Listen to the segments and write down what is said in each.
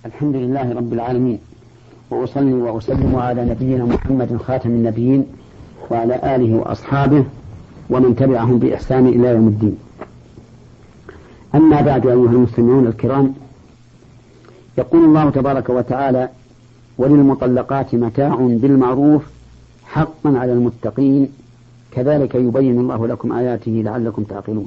الحمد لله رب العالمين، وأصلي وأسلم على نبينا محمد خاتم النبيين وعلى آله وأصحابه ومن تبعهم بإحسان إلى يوم الدين. أما بعد، أيها المستمعون الكرام، يقول الله تبارك وتعالى: وللمطلقات متاع بالمعروف حقا على المتقين كذلك يبين الله لكم آياته لعلكم تعقلون.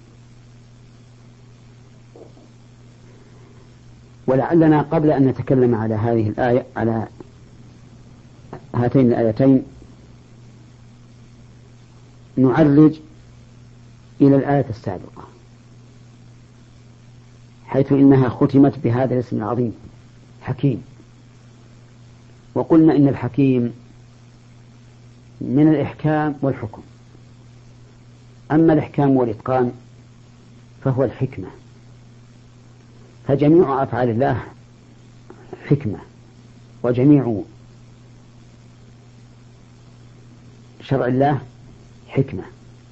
ولعلنا قبل أن نتكلم على هذه الآية، على هاتين الآيتين، نعرج إلى الآية السابقة، حيث إنها ختمت بهذا الاسم العظيم حكيم. وقلنا إن الحكيم من الإحكام والحكم، أما الإحكام والإتقان فهو الحكمة، فجميع أفعال الله حكمة، وجميع شرع الله حكمة.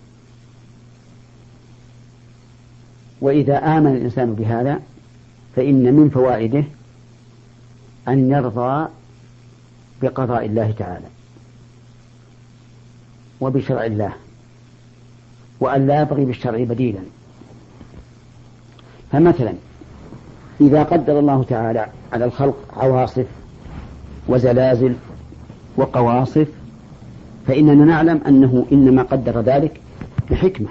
وإذا آمن الإنسان بهذا فإن من فوائده أن يرضى بقضاء الله تعالى وبشرع الله، وأن لا يبغي بالشرع بديلا. فمثلا إذا قدر الله تعالى على الخلق عواصف وزلازل وقواصف، فإننا نعلم أنه إنما قدر ذلك بحكمة.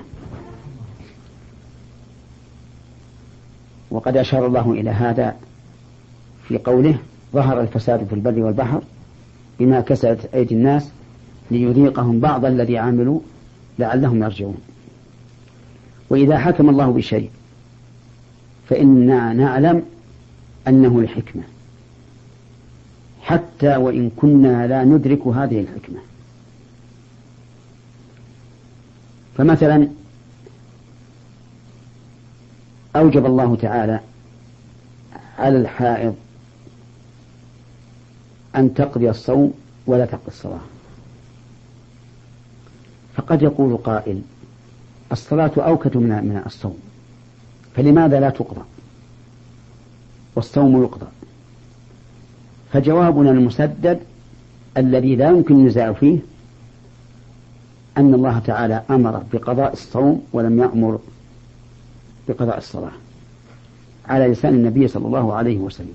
وقد أشار الله إلى هذا في قوله: ظهر الفساد في البر والبحر بما كسبت أيدي الناس ليذيقهم بعض الذي عملوا لعلهم يرجعون. وإذا حكم الله بشيء فإننا نعلم أنه لحكمة، حتى وإن كنا لا ندرك هذه الحكمة. فمثلا أوجب الله تعالى على الحائض أن تقضي الصوم ولا تقضي الصلاة. فقد يقول قائل: الصلاة أوكد من الصوم، فلماذا لا تقضى والصوم يقضى؟ فجوابنا المسدد الذي لا يمكن النزاع فيه أن الله تعالى أمر بقضاء الصوم ولم يأمر بقضاء الصلاة، على لسان النبي صلى الله عليه وسلم.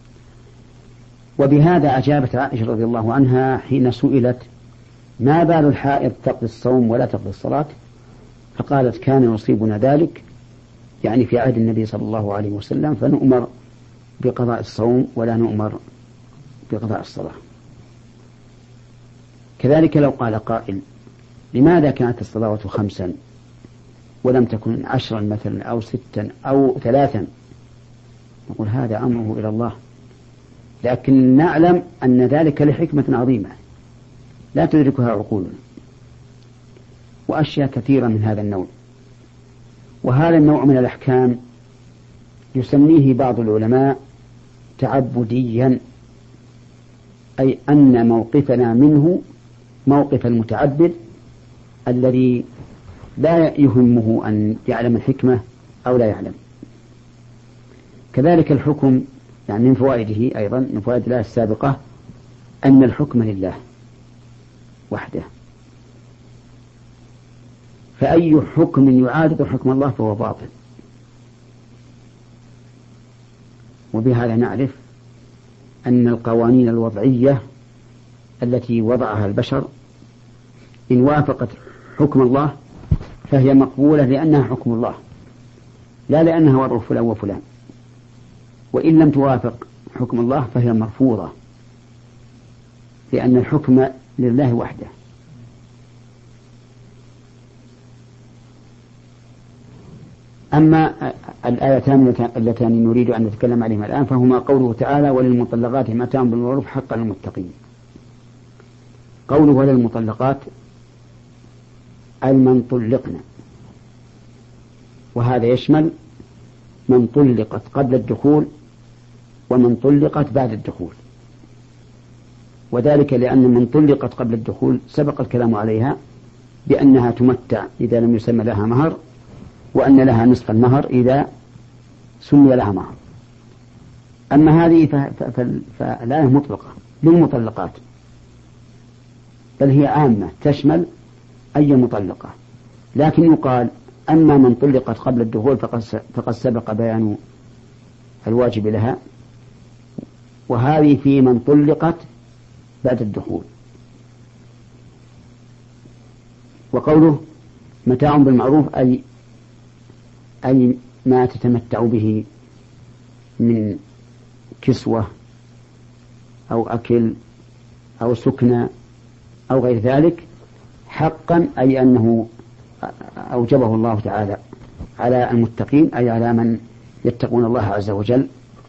وبهذا أجابت عائشة رضي الله عنها حين سئلت: ما بال الحائض تقضي الصوم ولا تقضي الصلاة؟ فقالت: كان يصيبنا ذلك، يعني في عهد النبي صلى الله عليه وسلم، فنؤمر بقضاء الصوم ولا نؤمر بقضاء الصلاة. كذلك لو قال قائل: لماذا كانت الصلاة 5 ولم تكن 10 مثلا أو 6 أو 3؟ نقول: هذا أمره إلى الله، لكن نعلم أن ذلك لحكمة عظيمة لا تدركها عقولنا، وأشياء كثيرة من هذا النوع. وهذا النوع من الأحكام يسميه بعض العلماء تعبديا، أي أن موقفنا منه موقف المتعبد الذي لا يهمه أن يعلم الحكمة أو لا يعلم. كذلك الحكم، يعني من فوائده أيضا، من فوائد الله السابقة، أن الحكم لله وحده، فأي حكم يعارض حكم الله فهو باطل. وبهذا نعرف أن القوانين الوضعية التي وضعها البشر إن وافقت حكم الله فهي مقبولة لأنها حكم الله، لا لأنها وضع فلان وفلان. وإن لم توافق حكم الله فهي مرفوضة، لأن الحكم لله وحده. أما الآيتان اللتان نريد أن نتكلم عليهما الآن فهما قوله تعالى: وللمطلقات متاع بالمعروف حقا للمتقين. قوله وللمطلقات المن طلقنا، وهذا يشمل من طلقت قبل الدخول ومن طلقت بعد الدخول. وذلك لأن من طلقت قبل الدخول سبق الكلام عليها بأنها تمتع إذا لم يسمى لها مهر، وأن لها نصف المهر إذا سمي لها مهر. أما هذه فالآية مطلقة للمطلقات، بل هي عامة تشمل أي مطلقة، لكن يقال أما من طلقت قبل الدخول فقد سبق بيان الواجب لها، وهذه في من طلقت بعد الدخول. وقوله متاع بالمعروف أي ما تتمتع به من كسوة أو أكل أو سكنى أو غير ذلك، حقا أي أنه أوجبه الله تعالى على المتقين، أي على من يتقون الله عز وجل.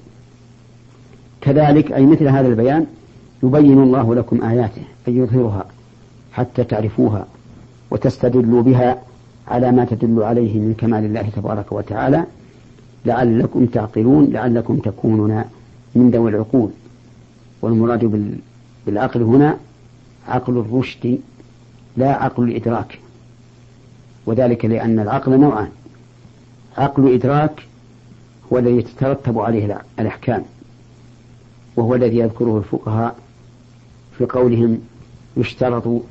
كذلك أي مثل هذا البيان يبين الله لكم آياته، أي يظهرها حتى تعرفوها وتستدلوا بها على ما تدل عليه من كمال الله تبارك وتعالى، لعلكم تعقلون، لعلكم تكونون من ذوي العقول. والمراد بالعقل هنا عقل الرشد لا عقل الإدراك، وذلك لأن العقل نوعان: عقل إدراك هو الذي يترتب عليه الأحكام، وهو الذي يذكره الفقهاء في قولهم يشترط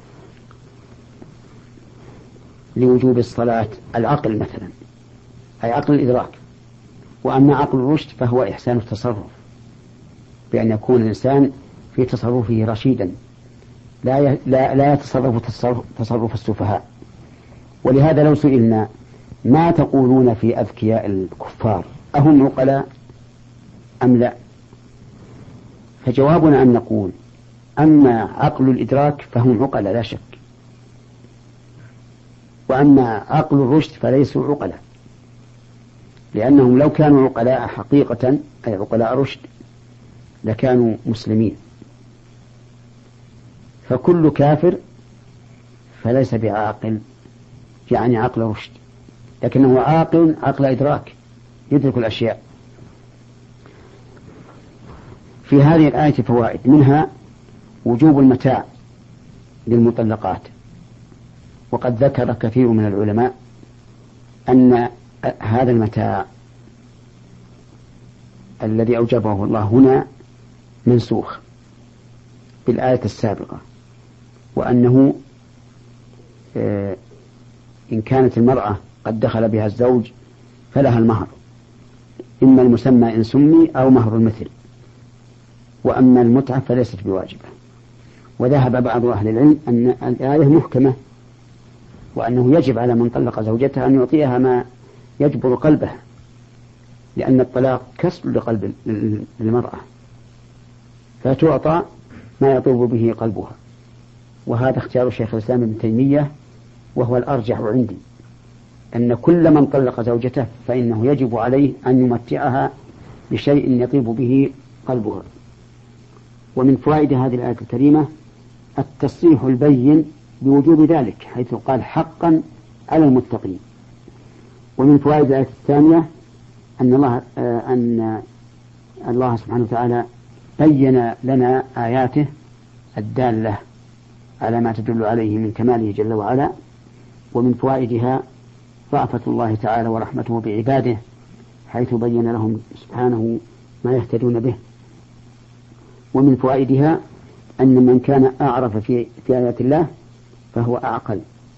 لوجوب الصلاة العقل مثلا، أي عقل الإدراك. وأما عقل الرشد فهو إحسان التصرف، بأن يكون الإنسان في تصرفه رشيدا لا يتصرف تصرف السفهاء. ولهذا لو سئلنا ما تقولون في أذكياء الكفار أهم عقلاء أم لا، فجوابنا أن نقول أما عقل الإدراك فهم عقلاء لا شك، وأما عقل الرشد فليسوا عقلاء، لأنهم لو كانوا عقلاء حقيقة أي عقلاء رشد لكانوا مسلمين. فكل كافر فليس بعاقل يعني عقل رشد، لكنه عاقل عقل إدراك يدرك الأشياء. في هذه الآية فوائد، منها وجوب المتاع للمطلقات، وقد ذكر كثير من العلماء أن هذا المتاع الذي أوجبه الله هنا منسوخ بالآية السابقة، وأنه إن كانت المرأة قد دخل بها الزوج فلها المهر، إما المسمى إن سمي أو مهر المثل، وأما المتعة فليست بواجبة. وذهب بعض أهل العلم أن الآية محكمة، وأنه يجب على من طلق زوجته أن يعطيها ما يجبر قلبه، لأن الطلاق كسر لقلب المرأة، فتعطى ما يطوب به قلبها. وهذا اختيار شيخ الإسلام ابن تيمية، وهو الأرجح عندي، أن كل من طلق زوجته فإنه يجب عليه أن يمتعها بشيء يطيب به قلبها. ومن فوائد هذه الآية الكريمة التصريح البين بوجوب ذلك، حيث قال حقا على المتقين. ومن فوائد الآية الثانية أن الله سبحانه وتعالى بين لنا آياته الدالة على ما تدل عليه من كماله جل وعلا. ومن فوائدها رأفة الله تعالى ورحمته بعباده، حيث بين لهم سبحانه ما يهتدون به. ومن فوائدها أن من كان أعرف في آيات الله فهو أعقل،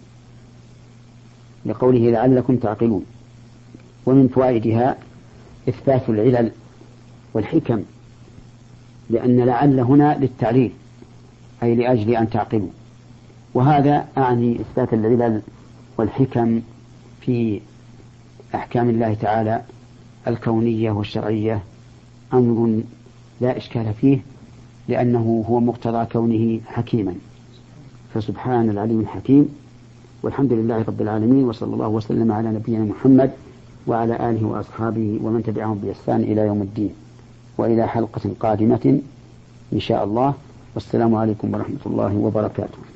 لقوله لعلكم تعقلون. ومن فوائدها إثبات العلل والحكم، لأن لعل هنا للتعليل أي لأجل أن تعقلوا، وهذا أعني إثبات العلل والحكم في أحكام الله تعالى الكونية والشرعية أمر لا إشكال فيه، لأنه هو مقتضى كونه حكيما، فسبحان العليم الحكيم. والحمد لله رب العالمين، وصلى الله وسلم على نبينا محمد وعلى آله وأصحابه ومن تبعهم بإحسان إلى يوم الدين، وإلى حلقة قادمة إن شاء الله. والسلام عليكم ورحمة الله وبركاته.